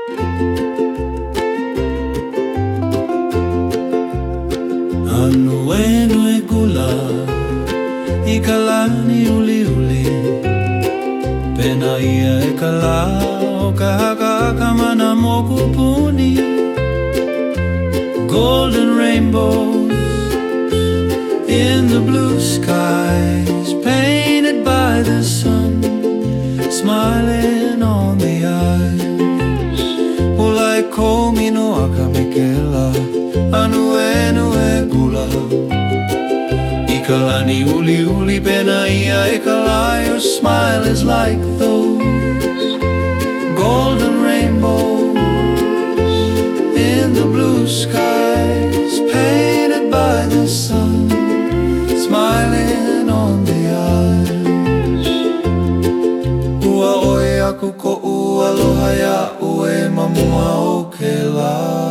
Anuenu e gula I kalani uli uli Pena ia e kala o ka haka haka mana moku puni Golden rainbows in the blue skies Painted by the sun Smiling on the eyes Ulai komi no akamekela Anuenu e gula I kalani uli uli pena ia e kala Your smile is like those golden rainbows in the blue skies Painted by the sun Smiling on the eyes Ua oi aku ko ua aloha ya ue mamua o ke la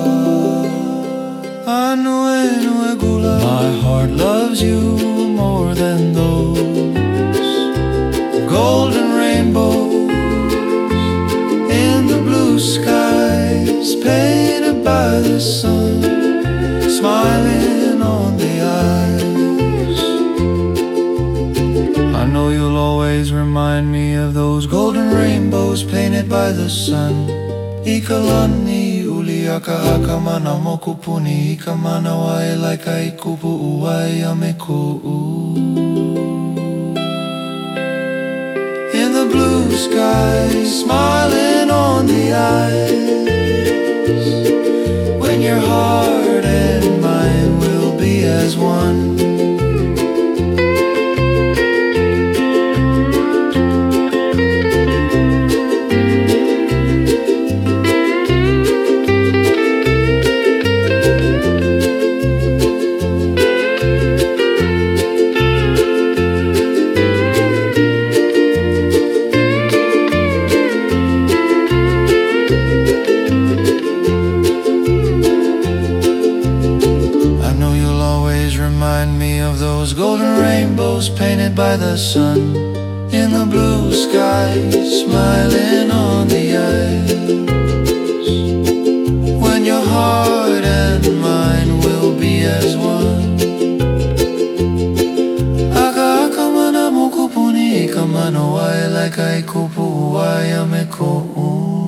Anuenu e gula My heart loves you more than those golden rainbows in the blue skies Painted by the sun Smiling on the eyes I know you'll always remind me of those golden rainbows Painted by the sun I kalani Aka haka mana moku puni I ka mana wae like ai kupu uai a me ku'u In the blue sky, smiling on the eyes When your heart and mine will be as one Remind me of those golden rainbows Painted by the sun In the blue sky Smiling on the eyes When your heart and mine will be as one Aka aka mana moku puni I ka mana wae like ai kupu uai a me ko'u